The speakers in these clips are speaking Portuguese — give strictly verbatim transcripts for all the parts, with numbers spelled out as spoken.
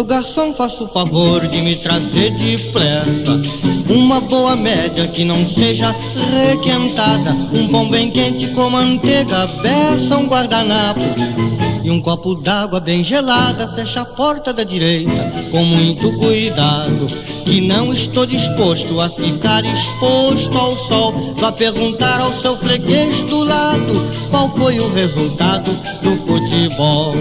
Seu garçom, faça o favor de me trazer depressa uma boa média que não seja requentada, um pão bem quente com manteiga, beça, um guardanapo e um copo d'água bem gelada. Fecha a porta da direita com muito cuidado, que não estou disposto a ficar exposto ao sol. Vá perguntar ao seu freguês do lado qual foi o resultado do futebol.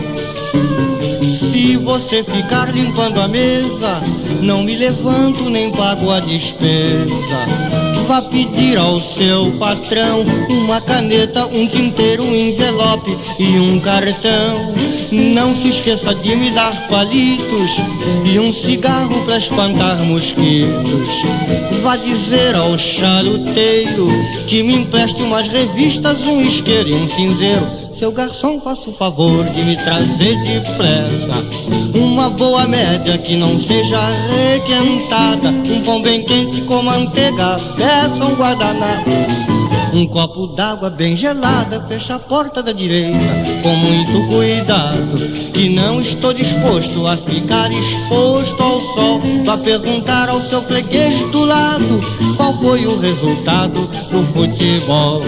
Se você ficar limpando a mesa, não me levanto nem pago a despesa. Vá pedir ao seu patrão uma caneta, um tinteiro, um envelope e um cartão. Não se esqueça de me dar palitos e um cigarro para espantar mosquitos. Vá dizer ao charuteiro que me empreste umas revistas, um isqueiro e um cinzeiro. Seu garçom, faça o favor de me trazer depressa uma boa média que não seja requentada, um pão bem quente com manteiga, beça, um guardanapo, um copo d'água bem gelada. Fecha a porta da direita com muito cuidado, que não estou disposto a ficar exposto ao sol. Vá perguntar ao seu freguês do lado qual foi o resultado do futebol.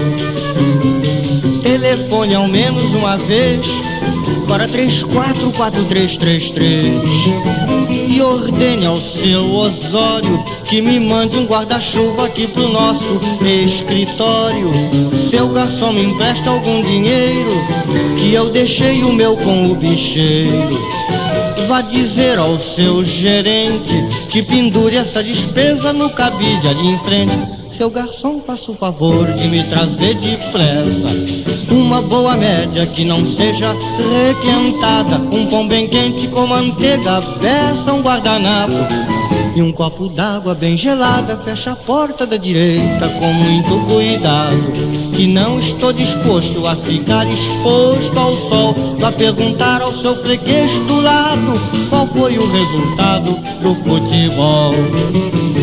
Telefone ao menos uma vez para três quatro quatro três três três e ordene ao seu Osório que me mande um guarda-chuva aqui pro nosso escritório. Seu garçom, me empresta algum dinheiro, que eu deixei o meu com o bicheiro. Vá dizer ao seu gerente que pendure essa despesa no cabide ali em frente. Seu garçom, faça o favor de me trazer depressa uma boa média que não seja requentada, um pão bem quente com manteiga, beça, um guardanapo e um copo d'água bem gelada. Fecha a porta da direita com muito cuidado, que não estou disposto a ficar exposto ao sol. Vá perguntar ao seu freguês do lado qual foi o resultado do futebol.